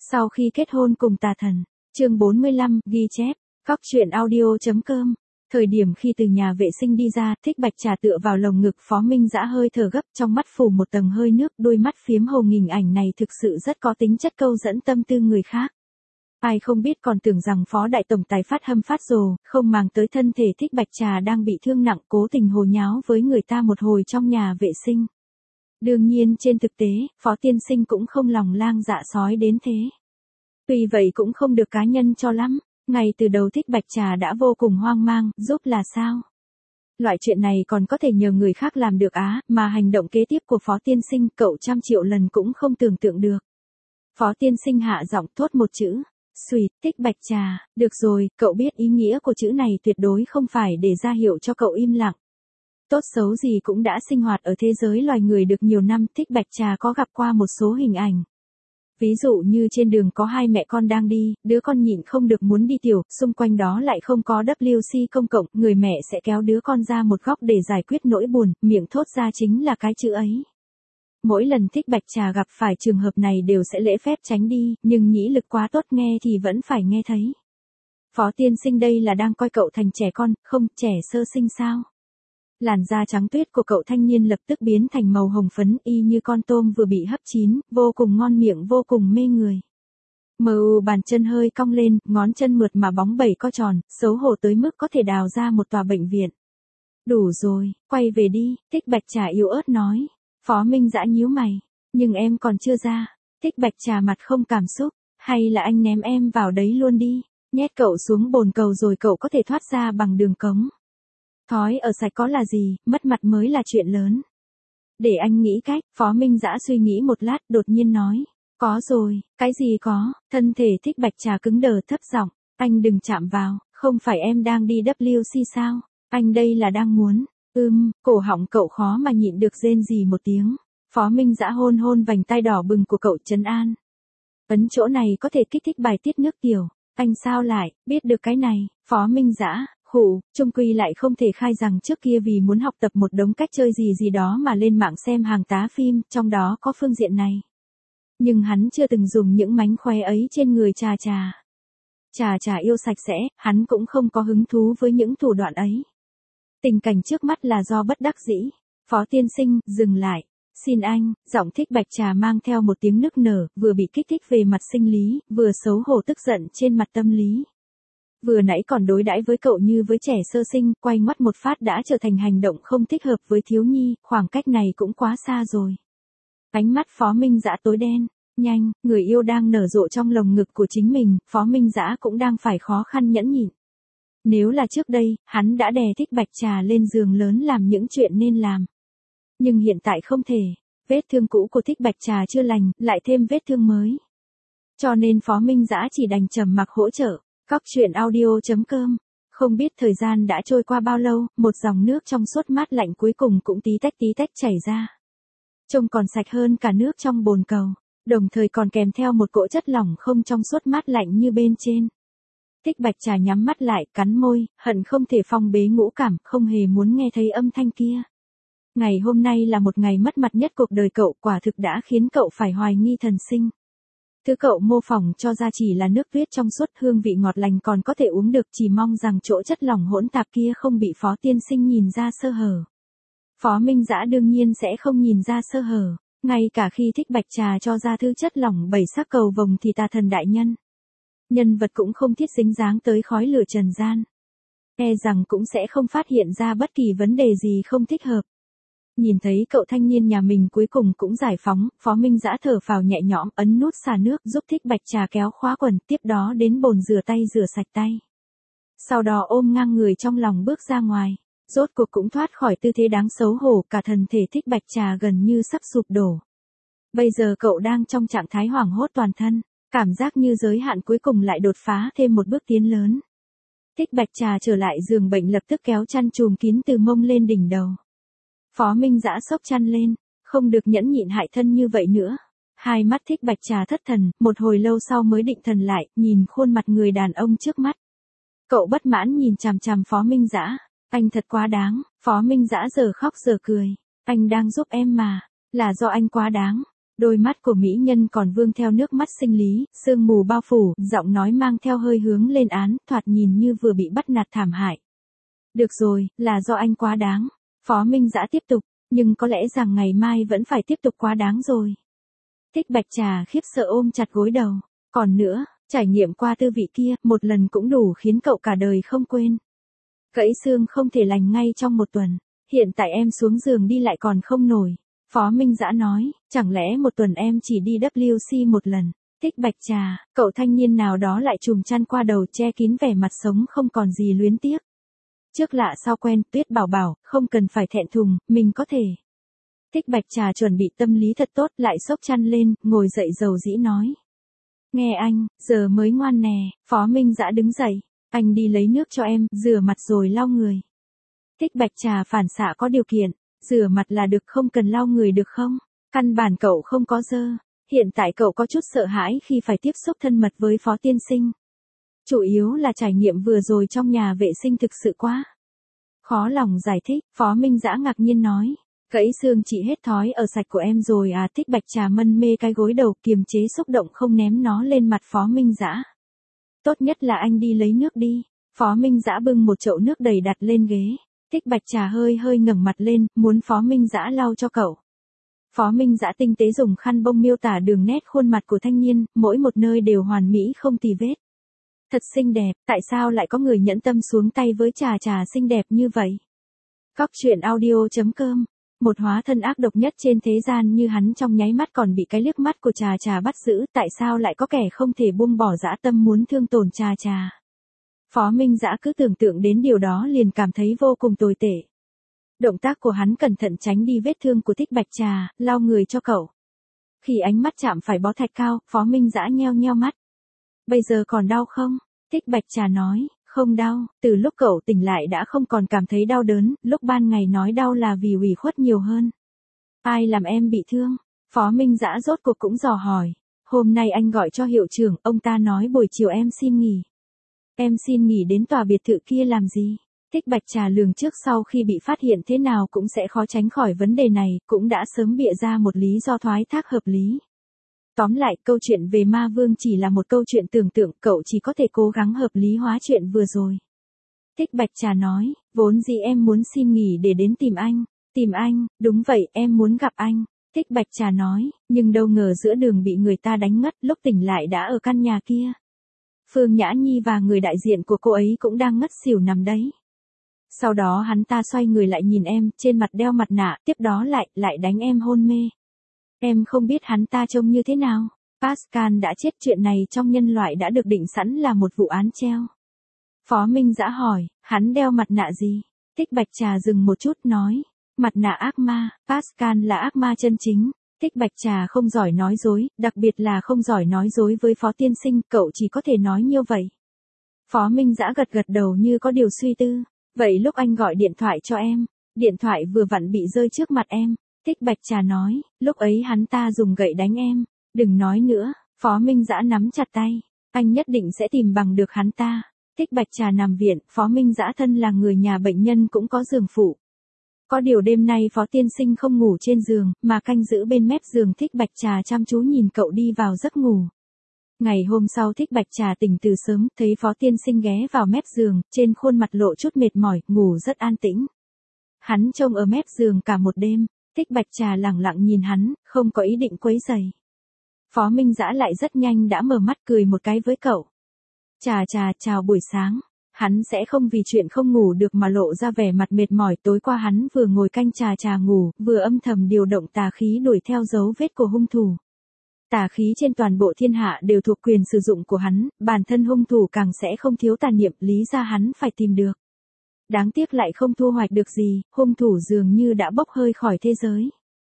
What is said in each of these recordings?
Sau khi kết hôn cùng tà thần, chương 45, ghi chép, Cóc truyện audio.com. Thời điểm khi từ nhà vệ sinh đi ra, Thích Bạch Trà tựa vào lồng ngực Phó Minh Dã hơi thở gấp, trong mắt phủ một tầng hơi nước, đôi mắt phiếm hồng, hình ảnh này thực sự rất có tính chất câu dẫn tâm tư người khác. Ai không biết còn tưởng rằng Phó Đại Tổng Tài phát hâm phát rồ, không màng tới thân thể Thích Bạch Trà đang bị thương nặng, cố tình hồ nháo với người ta một hồi trong nhà vệ sinh. Đương nhiên trên thực tế, Phó Tiên Sinh cũng không lòng lang dạ sói đến thế. Tuy vậy cũng không được cá nhân cho lắm, ngay từ đầu Thích Bạch Trà đã vô cùng hoang mang, giúp là sao? Loại chuyện này còn có thể nhờ người khác làm được á, mà hành động kế tiếp của Phó Tiên Sinh cậu 100 triệu lần cũng không tưởng tượng được. Phó Tiên Sinh hạ giọng thốt một chữ. Xùi, Thích Bạch Trà, được rồi, cậu biết ý nghĩa của chữ này tuyệt đối không phải để ra hiệu cho cậu im lặng. Tốt xấu gì cũng đã sinh hoạt ở thế giới loài người được nhiều năm, Thích Bạch Trà có gặp qua một số hình ảnh. Ví dụ như trên đường có hai mẹ con đang đi, đứa con nhịn không được muốn đi tiểu, xung quanh đó lại không có WC công cộng, người mẹ sẽ kéo đứa con ra một góc để giải quyết nỗi buồn, miệng thốt ra chính là cái chữ ấy. Mỗi lần Thích Bạch Trà gặp phải trường hợp này đều sẽ lễ phép tránh đi, nhưng nhĩ lực quá tốt nghe thì vẫn phải nghe thấy. Phó Tiên Sinh đây là đang coi cậu thành trẻ con, không, trẻ sơ sinh sao? Làn da trắng tuyết của cậu thanh niên lập tức biến thành màu hồng phấn y như con tôm vừa bị hấp chín, vô cùng ngon miệng, vô cùng mê người. Bàn chân hơi cong lên, ngón chân mượt mà bóng bẩy co tròn, xấu hổ tới mức có thể đào ra một tòa bệnh viện. Đủ rồi, quay về đi, Thích Bạch Trà yếu ớt nói. Phó Minh Dã nhíu mày, nhưng em còn chưa ra. Thích Bạch Trà mặt không cảm xúc, hay là anh ném em vào đấy luôn đi, nhét cậu xuống bồn cầu rồi cậu có thể thoát ra bằng đường cống. Thói ở sạch có là gì, mất mặt mới là chuyện lớn. Để anh nghĩ cách, Phó Minh Dã suy nghĩ một lát, đột nhiên nói. Có rồi, cái gì có, thân thể Thích Bạch Trà cứng đờ thấp giọng, anh đừng chạm vào, không phải em đang đi WC sao, anh đây là đang muốn. Cổ họng cậu khó mà nhịn được rên rỉ một tiếng. Phó Minh Dã hôn hôn vành tai đỏ bừng của cậu trấn an. Ấn chỗ này có thể kích thích bài tiết nước tiểu. Anh sao lại, biết được cái này, Phó Minh Dã, chung quy lại không thể khai rằng trước kia vì muốn học tập một đống cách chơi gì đó mà lên mạng xem hàng tá phim, trong đó có phương diện này. Nhưng hắn chưa từng dùng những mánh khóe ấy trên người Trà Trà. Trà Trà yêu sạch sẽ, hắn cũng không có hứng thú với những thủ đoạn ấy. Tình cảnh trước mắt là do bất đắc dĩ. Phó Tiên Sinh, dừng lại. Xin anh, giọng Thích Bạch Trà mang theo một tiếng nức nở, vừa bị kích thích về mặt sinh lý, vừa xấu hổ tức giận trên mặt tâm lý. Vừa nãy còn đối đãi với cậu như với trẻ sơ sinh, quay ngoắt một phát đã trở thành hành động không thích hợp với thiếu nhi, khoảng cách này cũng quá xa rồi. Ánh mắt Phó Minh Dã tối đen, nhanh, người yêu đang nở rộ trong lồng ngực của chính mình, Phó Minh Dã cũng đang phải khó khăn nhẫn nhịn. Nếu là trước đây, hắn đã đè Thích Bạch Trà lên giường lớn làm những chuyện nên làm. Nhưng hiện tại không thể, vết thương cũ của Thích Bạch Trà chưa lành, lại thêm vết thương mới. Cho nên Phó Minh Dã chỉ đành trầm mặc hỗ trợ. Cóc truyện audio.com. Không biết thời gian đã trôi qua bao lâu, một dòng nước trong suốt mát lạnh cuối cùng cũng tí tách chảy ra. Trông còn sạch hơn cả nước trong bồn cầu, đồng thời còn kèm theo một cỗ chất lỏng không trong suốt mát lạnh như bên trên. Thích Bạch Trà nhắm mắt lại, cắn môi, hận không thể phong bế ngũ cảm, không hề muốn nghe thấy âm thanh kia. Ngày hôm nay là một ngày mất mặt nhất cuộc đời cậu, quả thực đã khiến cậu phải hoài nghi thần sinh. Thứ cậu mô phỏng cho ra chỉ là nước tuyết trong suốt, hương vị ngọt lành còn có thể uống được, chỉ mong rằng chỗ chất lỏng hỗn tạp kia không bị Phó Tiên Sinh nhìn ra sơ hở. Phó Minh Dã đương nhiên sẽ không nhìn ra sơ hở, ngay cả khi Thích Bạch Trà cho ra thứ chất lỏng bảy sắc cầu vồng thì tà thần đại nhân. Nhân vật cũng không thiết dính dáng tới khói lửa trần gian. Rằng cũng sẽ không phát hiện ra bất kỳ vấn đề gì không thích hợp. Nhìn thấy cậu thanh niên nhà mình cuối cùng cũng giải phóng, Phó Minh Dã thở phào nhẹ nhõm, ấn nút xả nước giúp Thích Bạch Trà kéo khóa quần, tiếp đó đến bồn rửa tay rửa sạch tay. Sau đó ôm ngang người trong lòng bước ra ngoài, rốt cuộc cũng thoát khỏi tư thế đáng xấu hổ, cả thân thể Thích Bạch Trà gần như sắp sụp đổ. Bây giờ cậu đang trong trạng thái hoảng hốt toàn thân, cảm giác như giới hạn cuối cùng lại đột phá thêm một bước tiến lớn. Thích Bạch Trà trở lại giường bệnh lập tức kéo chăn trùm kín từ mông lên đỉnh đầu. Phó Minh Dã xốc chăn lên, không được nhẫn nhịn hại thân như vậy nữa. Hai mắt Thích Bạch Trà thất thần, một hồi lâu sau mới định thần lại, nhìn khuôn mặt người đàn ông trước mắt. Cậu bất mãn nhìn chằm chằm Phó Minh Dã, anh thật quá đáng. Phó Minh Dã giờ khóc giờ cười, anh đang giúp em mà, là do anh quá đáng. Đôi mắt của mỹ nhân còn vương theo nước mắt sinh lý, sương mù bao phủ, giọng nói mang theo hơi hướng lên án, thoạt nhìn như vừa bị bắt nạt thảm hại. Được rồi, là do anh quá đáng. Phó Minh Dã tiếp tục, nhưng có lẽ rằng ngày mai vẫn phải tiếp tục quá đáng rồi. Thích Bạch Trà khiếp sợ ôm chặt gối đầu. Còn nữa, trải nghiệm qua tư vị kia, một lần cũng đủ khiến cậu cả đời không quên. Gãy xương không thể lành ngay trong một tuần. Hiện tại em xuống giường đi lại còn không nổi. Phó Minh Dã nói, chẳng lẽ một tuần em chỉ đi WC một lần. Thích Bạch Trà, cậu thanh niên nào đó lại trùm chăn qua đầu che kín vẻ mặt sống không còn gì luyến tiếc. Trước lạ sau quen, Tuyết bảo bảo, không cần phải thẹn thùng, mình có thể. Thích Bạch Trà chuẩn bị tâm lý thật tốt, lại xốc chăn lên, ngồi dậy dầu dĩ nói. Nghe anh, giờ mới ngoan nè. Phó Minh Dã đứng dậy, anh đi lấy nước cho em, rửa mặt rồi lau người. Thích Bạch Trà phản xạ có điều kiện, rửa mặt là được, không cần lau người được không? Căn bản cậu không có dơ. Hiện tại cậu có chút sợ hãi khi phải tiếp xúc thân mật với Phó tiên sinh. Chủ yếu là trải nghiệm vừa rồi trong nhà vệ sinh thực sự quá khó lòng giải thích. Phó Minh Dã ngạc nhiên nói, gãy xương chị hết thói ở sạch của em rồi à? Thích Bạch Trà mân mê cái gối đầu, kiềm chế xúc động không ném nó lên mặt Phó Minh Dã. Tốt nhất là anh đi lấy nước đi. Phó Minh Dã bưng một chậu nước đầy đặt lên ghế. Thích Bạch Trà hơi hơi ngẩng mặt lên, muốn Phó Minh Dã lau cho cậu. Phó Minh Dã tinh tế dùng khăn bông miêu tả đường nét khuôn mặt của thanh niên, mỗi một nơi đều hoàn mỹ không tì vết. Thật xinh đẹp, tại sao lại có người nhẫn tâm xuống tay với Trà Trà xinh đẹp như vậy? Cóc truyện audio.com. Một hóa thân ác độc nhất trên thế gian như hắn trong nháy mắt còn bị cái liếc mắt của Trà Trà bắt giữ, tại sao lại có kẻ không thể buông bỏ dã tâm muốn thương tổn Trà Trà? Phó Minh Dã cứ tưởng tượng đến điều đó liền cảm thấy vô cùng tồi tệ. Động tác của hắn cẩn thận tránh đi vết thương của Thích Bạch Trà, lau người cho cậu. Khi ánh mắt chạm phải bó thạch cao, Phó Minh Dã nheo nheo mắt. Bây giờ còn đau không? Thích Bạch Trà nói, không đau, từ lúc cậu tỉnh lại đã không còn cảm thấy đau đớn, lúc ban ngày nói đau là vì ủy khuất nhiều hơn. Ai làm em bị thương? Phó Minh Dã rốt cuộc cũng dò hỏi. Hôm nay anh gọi cho hiệu trưởng, ông ta nói buổi chiều em xin nghỉ. Em xin nghỉ đến tòa biệt thự kia làm gì? Thích Bạch Trà lường trước sau khi bị phát hiện thế nào cũng sẽ khó tránh khỏi vấn đề này, cũng đã sớm bịa ra một lý do thoái thác hợp lý. Tóm lại, câu chuyện về ma vương chỉ là một câu chuyện tưởng tượng, cậu chỉ có thể cố gắng hợp lý hóa chuyện vừa rồi. Thích Bạch Trà nói, vốn dĩ em muốn xin nghỉ để đến tìm anh. Tìm anh, đúng vậy, em muốn gặp anh. Thích Bạch Trà nói, nhưng đâu ngờ giữa đường bị người ta đánh ngất, lúc tỉnh lại đã ở căn nhà kia. Phương Nhã Nhi và người đại diện của cô ấy cũng đang ngất xỉu nằm đấy. Sau đó hắn ta xoay người lại nhìn em, trên mặt đeo mặt nạ, tiếp đó lại đánh em hôn mê. Em không biết hắn ta trông như thế nào. Pascal đã chết, chuyện này trong nhân loại đã được định sẵn là một vụ án treo. Phó Minh Dã hỏi, hắn đeo mặt nạ gì? Thích Bạch Trà dừng một chút nói, mặt nạ ác ma, Pascal là ác ma chân chính. Thích Bạch Trà không giỏi nói dối, đặc biệt là không giỏi nói dối với Phó tiên sinh, cậu chỉ có thể nói như vậy. Phó Minh Dã gật gật đầu như có điều suy tư. Vậy lúc anh gọi điện thoại cho em, điện thoại vừa vặn bị rơi trước mặt em. Thích Bạch Trà nói, lúc ấy hắn ta dùng gậy đánh em. Đừng nói nữa. Phó Minh Dã nắm chặt tay. Anh nhất định sẽ tìm bằng được hắn ta. Thích Bạch Trà nằm viện, Phó Minh Dã thân là người nhà bệnh nhân cũng có giường phụ. Có điều đêm nay Phó tiên sinh không ngủ trên giường, mà canh giữ bên mép giường. Thích Bạch Trà chăm chú nhìn cậu đi vào giấc ngủ. Ngày hôm sau Thích Bạch Trà tỉnh từ sớm, thấy Phó tiên sinh ghé vào mép giường, trên khuôn mặt lộ chút mệt mỏi, ngủ rất an tĩnh. Hắn trông ở mép giường cả một đêm, Thích Bạch Trà lẳng lặng nhìn hắn, không có ý định quấy rầy. Phó Minh Dã lại rất nhanh đã mở mắt cười một cái với cậu. Trà Trà, chào buổi sáng. Hắn sẽ không vì chuyện không ngủ được mà lộ ra vẻ mặt mệt mỏi. Tối qua hắn vừa ngồi canh Trà Trà ngủ, vừa âm thầm điều động tà khí đuổi theo dấu vết của hung thủ. Tà khí trên toàn bộ thiên hạ đều thuộc quyền sử dụng của hắn, bản thân hung thủ càng sẽ không thiếu tà niệm, lý ra hắn phải tìm được. Đáng tiếc lại không thu hoạch được gì, hung thủ dường như đã bốc hơi khỏi thế giới.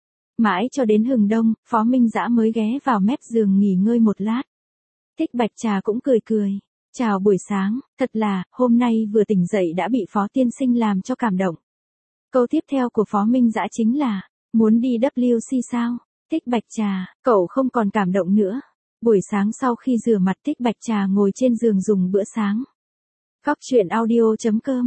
Mãi cho đến hừng đông, Phó Minh Dã mới ghé vào mép giường nghỉ ngơi một lát. Thích Bạch Trà cũng cười cười. Chào buổi sáng, thật là, hôm nay vừa tỉnh dậy đã bị Phó tiên sinh làm cho cảm động. Câu tiếp theo của Phó Minh Dã chính là, muốn đi WC sao? Thích Bạch Trà, cậu không còn cảm động nữa. Buổi sáng sau khi rửa mặt Thích Bạch Trà ngồi trên giường dùng bữa sáng. Cóc truyện audio.com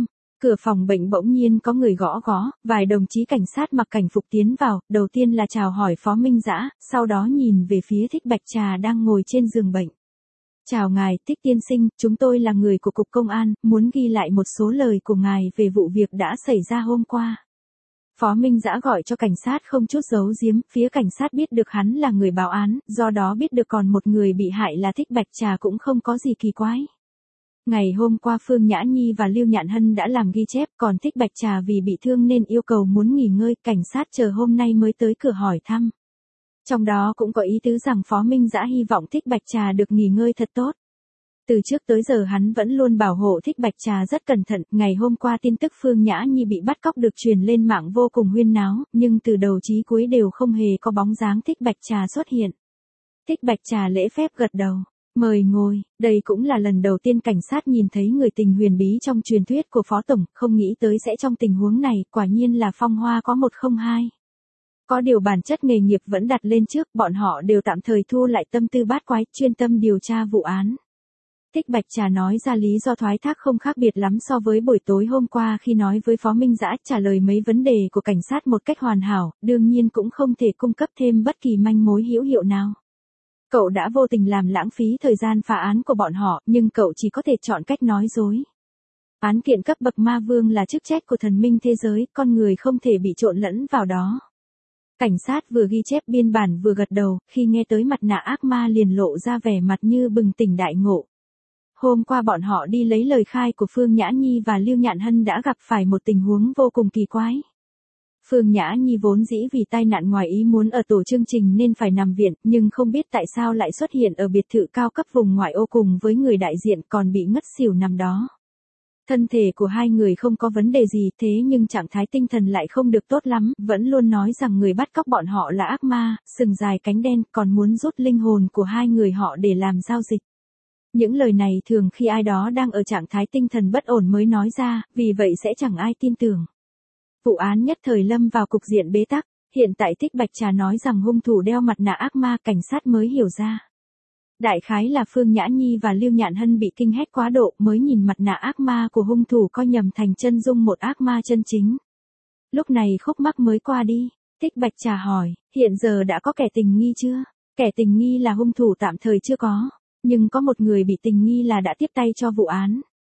Cửa phòng bệnh bỗng nhiên có người gõ gõ, vài đồng chí cảnh sát mặc cảnh phục tiến vào, đầu tiên là chào hỏi Phó Minh Dã, sau đó nhìn về phía Thích Bạch Trà đang ngồi trên giường bệnh. Chào ngài, Thích tiên sinh, chúng tôi là người của Cục Công an, muốn ghi lại một số lời của ngài về vụ việc đã xảy ra hôm qua. Phó Minh Dã gọi cho cảnh sát không chút giấu giếm, phía cảnh sát biết được hắn là người báo án, do đó biết được còn một người bị hại là Thích Bạch Trà cũng không có gì kỳ quái. Ngày hôm qua Phương Nhã Nhi và Lưu Nhạn Hân đã làm ghi chép, còn Thích Bạch Trà vì bị thương nên yêu cầu muốn nghỉ ngơi, cảnh sát chờ hôm nay mới tới cửa hỏi thăm. Trong đó cũng có ý tứ rằng Phó Minh Dã hy vọng Thích Bạch Trà được nghỉ ngơi thật tốt. Từ trước tới giờ hắn vẫn luôn bảo hộ Thích Bạch Trà rất cẩn thận, ngày hôm qua tin tức Phương Nhã Nhi bị bắt cóc được truyền lên mạng vô cùng huyên náo, nhưng từ đầu chí cuối đều không hề có bóng dáng Thích Bạch Trà xuất hiện. Thích Bạch Trà lễ phép gật đầu. Mời ngồi, đây cũng là lần đầu tiên cảnh sát nhìn thấy người tình huyền bí trong truyền thuyết của Phó Tổng, không nghĩ tới sẽ trong tình huống này, quả nhiên là phong hoa có 102. Có điều bản chất nghề nghiệp vẫn đặt lên trước, bọn họ đều tạm thời thu lại tâm tư bát quái, chuyên tâm điều tra vụ án. Thích Bạch Trà nói ra lý do thoái thác không khác biệt lắm so với buổi tối hôm qua khi nói với Phó Minh Dã, trả lời mấy vấn đề của cảnh sát một cách hoàn hảo, đương nhiên cũng không thể cung cấp thêm bất kỳ manh mối hữu hiệu nào. Cậu đã vô tình làm lãng phí thời gian phá án của bọn họ, nhưng cậu chỉ có thể chọn cách nói dối. Án kiện cấp bậc ma vương là chức trách của thần minh thế giới, con người không thể bị trộn lẫn vào đó. Cảnh sát vừa ghi chép biên bản vừa gật đầu, khi nghe tới mặt nạ ác ma liền lộ ra vẻ mặt như bừng tỉnh đại ngộ. Hôm qua bọn họ đi lấy lời khai của Phương Nhã Nhi và Lưu Nhạn Hân đã gặp phải một tình huống vô cùng kỳ quái. Phương Nhã Nhi vốn dĩ vì tai nạn ngoài ý muốn ở tổ chương trình nên phải nằm viện, nhưng không biết tại sao lại xuất hiện ở biệt thự cao cấp vùng ngoại ô cùng với người đại diện còn bị ngất xỉu nằm đó. Thân thể của hai người không có vấn đề gì, thế nhưng trạng thái tinh thần lại không được tốt lắm, vẫn luôn nói rằng người bắt cóc bọn họ là ác ma, sừng dài cánh đen, còn muốn rút linh hồn của hai người họ để làm giao dịch. Những lời này thường khi ai đó đang ở trạng thái tinh thần bất ổn mới nói ra, vì vậy sẽ chẳng ai tin tưởng. Vụ án nhất thời lâm vào cục diện bế tắc, hiện tại Thích Bạch Trà nói rằng hung thủ đeo mặt nạ ác ma, cảnh sát mới hiểu ra. Đại khái là Phương Nhã Nhi và Lưu Nhạn Hân bị kinh hét quá độ mới nhìn mặt nạ ác ma của hung thủ coi nhầm thành chân dung một ác ma chân chính. Lúc này khúc mắc mới qua đi, Thích Bạch Trà hỏi, hiện giờ đã có kẻ tình nghi chưa? Kẻ tình nghi là hung thủ tạm thời chưa có, nhưng có một người bị tình nghi là đã tiếp tay cho vụ án.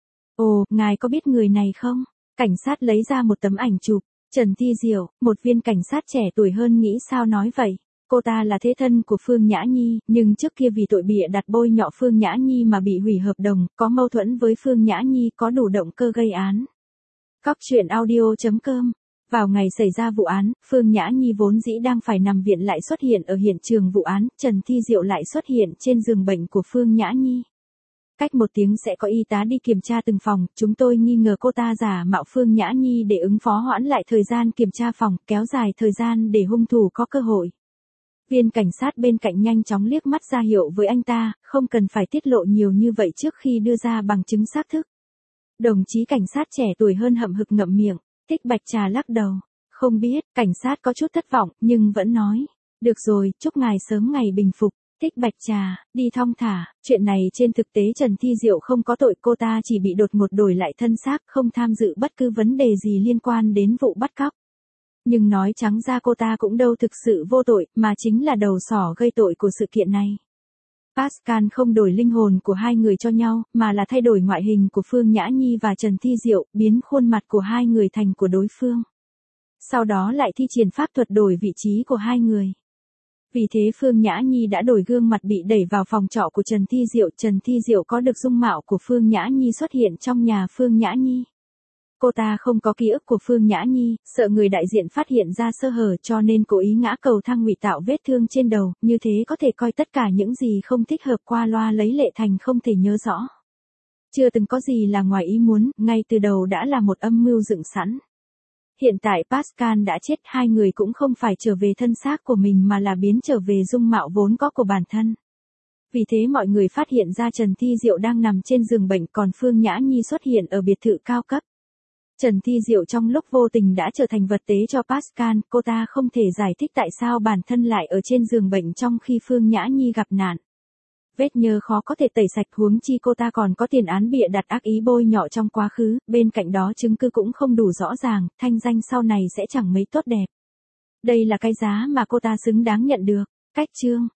Ồ, ngài có biết người này không? Cảnh sát lấy ra một tấm ảnh chụp, Trần Thi Diệu, một viên cảnh sát trẻ tuổi hơn nghĩ sao nói vậy. Cô ta là thế thân của Phương Nhã Nhi, nhưng trước kia vì tội bịa đặt bôi nhọ Phương Nhã Nhi mà bị hủy hợp đồng, có mâu thuẫn với Phương Nhã Nhi, có đủ động cơ gây án. Cóc truyện audio.com. Vào ngày xảy ra vụ án, Phương Nhã Nhi vốn dĩ đang phải nằm viện lại xuất hiện ở hiện trường vụ án, Trần Thi Diệu lại xuất hiện trên giường bệnh của Phương Nhã Nhi. Cách một tiếng sẽ có y tá đi kiểm tra từng phòng, chúng tôi nghi ngờ cô ta giả mạo Phương Nhã Nhi để ứng phó hoãn lại thời gian kiểm tra phòng, kéo dài thời gian để hung thủ có cơ hội. Viên cảnh sát bên cạnh nhanh chóng liếc mắt ra hiệu với anh ta, không cần phải tiết lộ nhiều như vậy trước khi đưa ra bằng chứng xác thực. Đồng chí cảnh sát trẻ tuổi hơn hậm hực ngậm miệng, Thích Bạch Trà lắc đầu. Không biết, cảnh sát có chút thất vọng, nhưng vẫn nói. Được rồi, chúc ngài sớm ngày bình phục. Thích Bạch Trà, đi thong thả, chuyện này trên thực tế Trần Thi Diệu không có tội, cô ta chỉ bị đột ngột đổi lại thân xác, không tham dự bất cứ vấn đề gì liên quan đến vụ bắt cóc. Nhưng nói trắng ra cô ta cũng đâu thực sự vô tội, mà chính là đầu sỏ gây tội của sự kiện này. Pascal không đổi linh hồn của hai người cho nhau, mà là thay đổi ngoại hình của Phương Nhã Nhi và Trần Thi Diệu, biến khuôn mặt của hai người thành của đối phương. Sau đó lại thi triển pháp thuật đổi vị trí của hai người. Vì thế Phương Nhã Nhi đã đổi gương mặt bị đẩy vào phòng trọ của Trần Thi Diệu. Trần Thi Diệu có được dung mạo của Phương Nhã Nhi xuất hiện trong nhà Phương Nhã Nhi. Cô ta không có ký ức của Phương Nhã Nhi, sợ người đại diện phát hiện ra sơ hở cho nên cố ý ngã cầu thang ngụy tạo vết thương trên đầu, như thế có thể coi tất cả những gì không thích hợp qua loa lấy lệ thành không thể nhớ rõ. Chưa từng có gì là ngoài ý muốn, ngay từ đầu đã là một âm mưu dựng sẵn. Hiện tại Pascal đã chết, hai người cũng không phải trở về thân xác của mình mà là biến trở về dung mạo vốn có của bản thân. Vì thế mọi người phát hiện ra Trần Thi Diệu đang nằm trên giường bệnh, còn Phương Nhã Nhi xuất hiện ở biệt thự cao cấp. Trần Thi Diệu trong lúc vô tình đã trở thành vật tế cho Pascal, cô ta không thể giải thích tại sao bản thân lại ở trên giường bệnh trong khi Phương Nhã Nhi gặp nạn. vết nhơ khó có thể tẩy sạch, huống chi cô ta còn có tiền án bịa đặt ác ý bôi nhọ trong quá khứ, bên cạnh đó chứng cứ cũng không đủ rõ ràng, thanh danh sau này sẽ chẳng mấy tốt đẹp. Đây là cái giá mà cô ta xứng đáng nhận được. Cách chương